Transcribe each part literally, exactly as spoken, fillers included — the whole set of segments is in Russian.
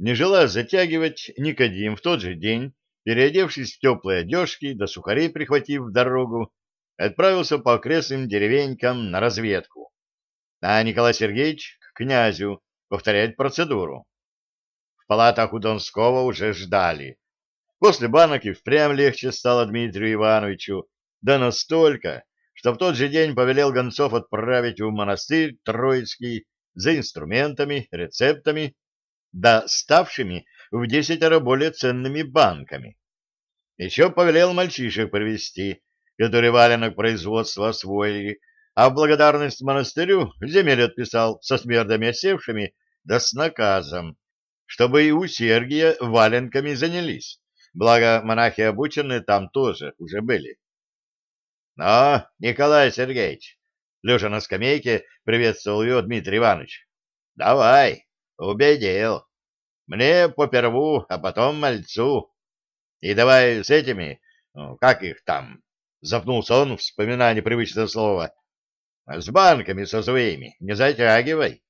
Не желая затягивать, Никодим в тот же день, переодевшись в теплые одежки, да сухарей прихватив в дорогу, отправился по окрестным деревенькам на разведку, а Николай Сергеевич к князю повторять процедуру. В палатах у Донского уже ждали. После банок и впрямь легче стало Дмитрию Ивановичу, да настолько, что в тот же день повелел гонцов отправить в монастырь Троицкий за инструментами, рецептами, да ставшими в десятеро более ценными банками. Еще повелел мальчишек привезти, которые валенок производства освоили, а в благодарность монастырю земель отписал со смердами осевшими, да с наказом, чтобы и у Сергия валенками занялись. Благо, монахи обученные там тоже уже были. — Но, Николай Сергеевич, лежа на скамейке, приветствовал его Дмитрий Иванович. — Давай, убедил. Мне поперву, а потом мальцу. И давай с этими, ну, как их там, запнулся он, вспоминая непривычное слово, с банками со своими, не затягивай.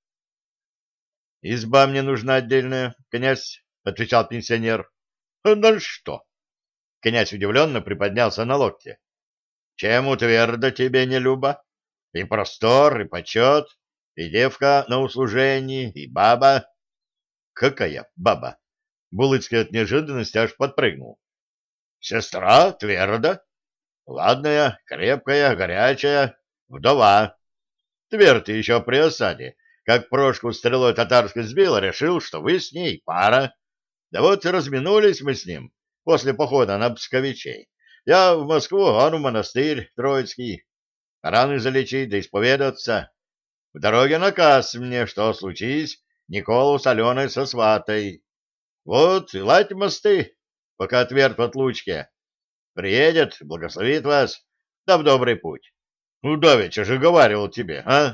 — Изба мне нужна отдельная, князь, — отвечал пенсионер. — На что? Князь удивленно приподнялся на локте. — Чем твердо тебе не люба? И простор, и почет, и девка на услужении, и баба. — Какая баба? Булыцкий от неожиданности аж подпрыгнул. — Сестра твердо. Ладная, крепкая, горячая, вдова. Тверд еще при осаде, как Прошку стрелой татарской сбил, решил, что вы с ней пара. Да вот разминулись мы с ним после похода на Псковичей. Я в Москву, он в монастырь Троицкий. Раны залечить да исповедаться. В дороге наказ мне, что случись, Николу с Аленой со сватой. Вот и ладь мосты, пока Тверд в отлучке. Приедет, благословит вас, да в добрый путь. Ну, давеча же говаривал тебе, а?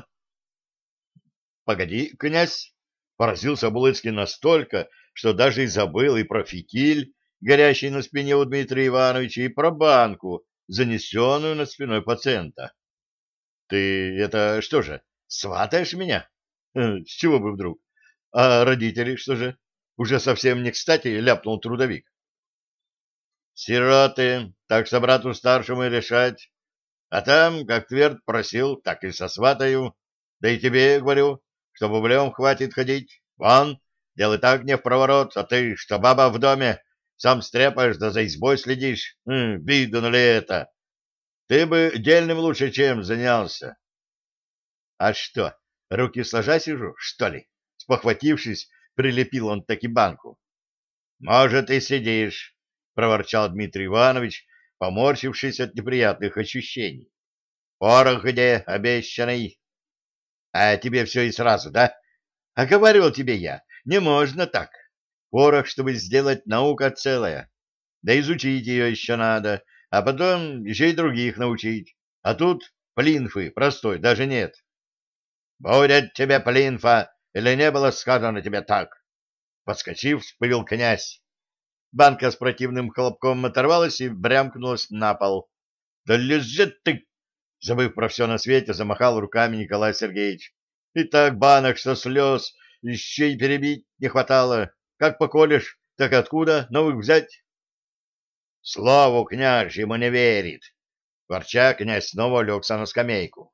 — Погоди, князь! — поразился Булыцкий настолько, что даже и забыл и про фитиль, горящий на спине у Дмитрия Ивановича, и про банку, занесенную над спиной пациента. — Ты это что же, сватаешь меня? Э, С чего бы вдруг? А родители что же? Уже совсем не кстати ляпнул трудовик. — Сироты, так собрату старшему и решать. А там, как Тверд просил, так и сосватаю. Да и тебе, говорю, что бублем хватит ходить. Вон, делай так не в проворот, а ты, что баба в доме, сам стряпаешь да за избой следишь. Хм, видно ли это? Ты бы дельным лучше чем занялся. — А что, руки сложа сижу, что ли? Спохватившись, прилепил он таки банку. — Может, и сидишь, — проворчал Дмитрий Иванович, поморщившись от неприятных ощущений. — Порох где обещанный? — А тебе все и сразу, да? А говорил тебе я, не можно так. Порох, чтобы сделать, наука целая. Да изучить ее еще надо, а потом еще и других научить. А тут плинфы простой даже нет. — Будет тебе плинфа, или не было сказано тебе так? Подскочив, вспылил князь. Банка с противным хлопком оторвалась и брямкнулась на пол. — Да лежит ты! — забыв про все на свете, замахал руками Николай Сергеевич. — И так банок со слез еще и перебить не хватало. Как поколешь, так откуда новых взять? — Слову княжьему не верит! — ворча, князь снова легся на скамейку.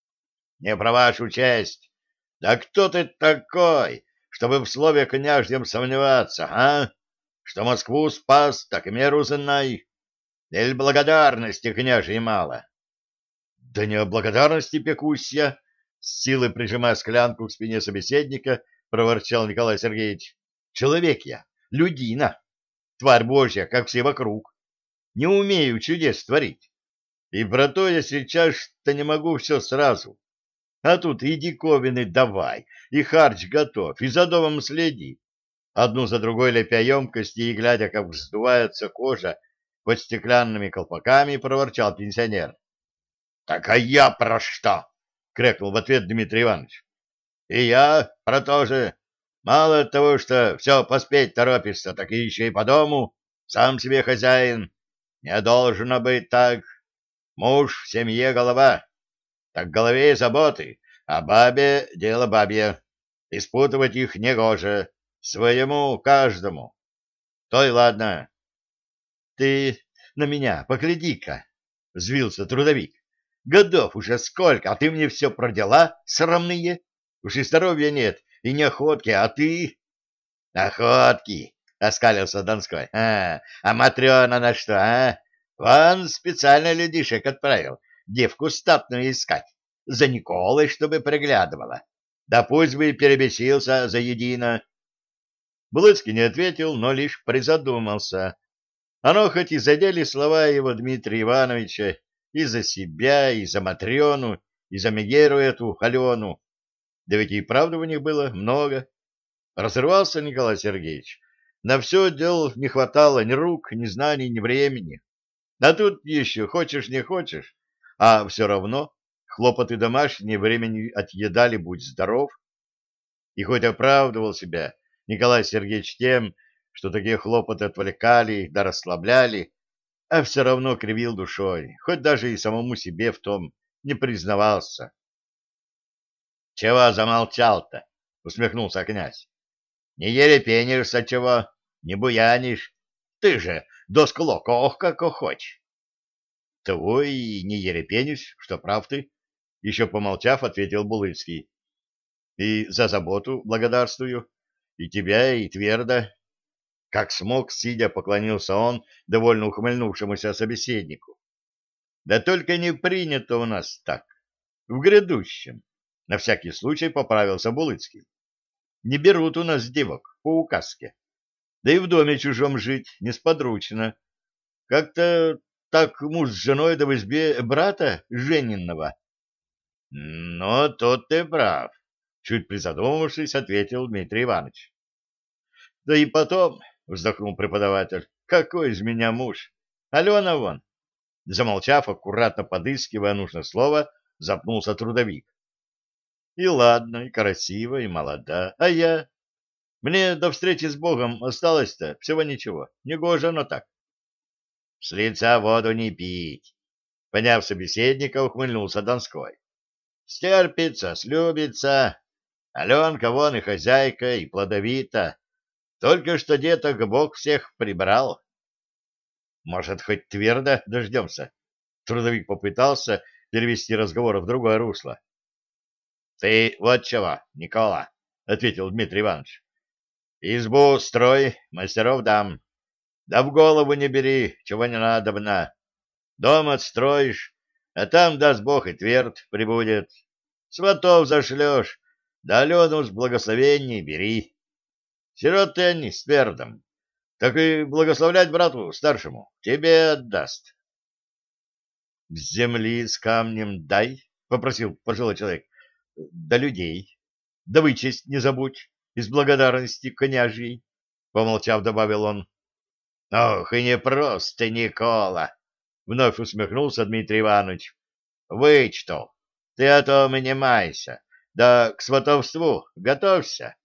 — Не про вашу честь! Да кто ты такой, чтобы в слове княжьем сомневаться, а? Что Москву спас, так и меру знай. Или благодарности княжьей мало? — Да не о благодарности пекусь я, — с силой прижимая склянку к спине собеседника, проворчал Николай Сергеевич. — Человек я, людина, тварь божья, как все вокруг. Не умею чудес творить. И про то я сейчас-то не могу все сразу. А тут и диковины давай, и харч готов, и за домом следи. Одну за другой лепя емкости и, глядя, как вздувается кожа, под стеклянными колпаками проворчал пенсионер. — Так а я про что? — крикнул в ответ Дмитрий Иванович. — И я про то же. Мало того, что все поспеть торопишься, так и еще и по дому, сам себе хозяин. Не должно быть так. Муж в семье голова. Так голове и заботы, а бабе дело бабье. Испутывать их негоже. Своему каждому. То и ладно. Ты на меня погляди-ка, — взвился трудовик. Годов уже сколько, а ты мне все про дела срамные. Уж и здоровья нет, и не охотки, а ты... Охотки, — оскалился Донской. А, а Матрена на что, а? Вон специально людишек отправил девку статную искать, за Николой, чтобы приглядывала. Да пусть бы и перебесился заедино. Булыцкий не ответил, но лишь призадумался. Оно хоть и задели слова его Дмитрия Ивановича и за себя, и за Матрёну, и за Мегеру эту Алену, да ведь и правды у них было много. Разрывался Николай Сергеевич. На все дел не хватало ни рук, ни знаний, ни времени. А тут еще хочешь не хочешь, а все равно хлопоты домашние времени отъедали, будь здоров. И хоть оправдывал себя Николай Сергеевич тем, что такие хлопоты отвлекали да расслабляли, а все равно кривил душой, хоть даже и самому себе в том не признавался. — Чего замолчал-то? — усмехнулся князь. — Не ерепенишься чего, не буянишь. Ты же досклок, ох, как охочь. — Того и не ерепенюсь, что прав ты, — еще помолчав, ответил Булыцкий. — И за заботу благодарствую, и тебя, и Тверда. Как смог, сидя, поклонился он довольно ухмыльнувшемуся собеседнику. Да только не принято у нас так. В грядущем. На всякий случай поправился Булыцкий. Не берут у нас девок по указке. Да и в доме чужом жить несподручно. Как-то так муж с женой да в избе брата Женинного. — Ну, тут ты прав, — чуть призадумавшись, ответил Дмитрий Иванович. — Да и потом, — вздохнул преподаватель, — какой из меня муж? Алена вон. Замолчав, аккуратно подыскивая нужное слово, запнулся трудовик. И ладно, и красиво, и молода. А я? Мне до встречи с Богом осталось-то всего ничего. Негоже оно так. С лица воду не пить. Поняв собеседника, ухмыльнулся Донской. Стерпится, слюбится. Аленка вон и хозяйка, и плодовита. Только что деток Бог всех прибрал. Может, хоть твердо дождемся? Трудовик попытался перевести разговор в другое русло. — Ты вот чего, Никола, — ответил Дмитрий Иванович. — Избу строй, мастеров дам. Да в голову не бери, чего не надобно. Дом отстроишь, а там, даст Бог, и тверд прибудет. Сватов зашлешь, да Алену с благословений бери. Сироты они с твердом. Так и благословлять брату старшему тебе отдаст. — С земли с камнем дай, — попросил пожилой человек. — Да людей. Да вычесть не забудь, из благодарности княжьей, — помолчав, добавил он. — Ох, и не просто, Никола! — вновь усмехнулся Дмитрий Иванович. — Вычту. Ты о том и не майся. Да к сватовству готовься.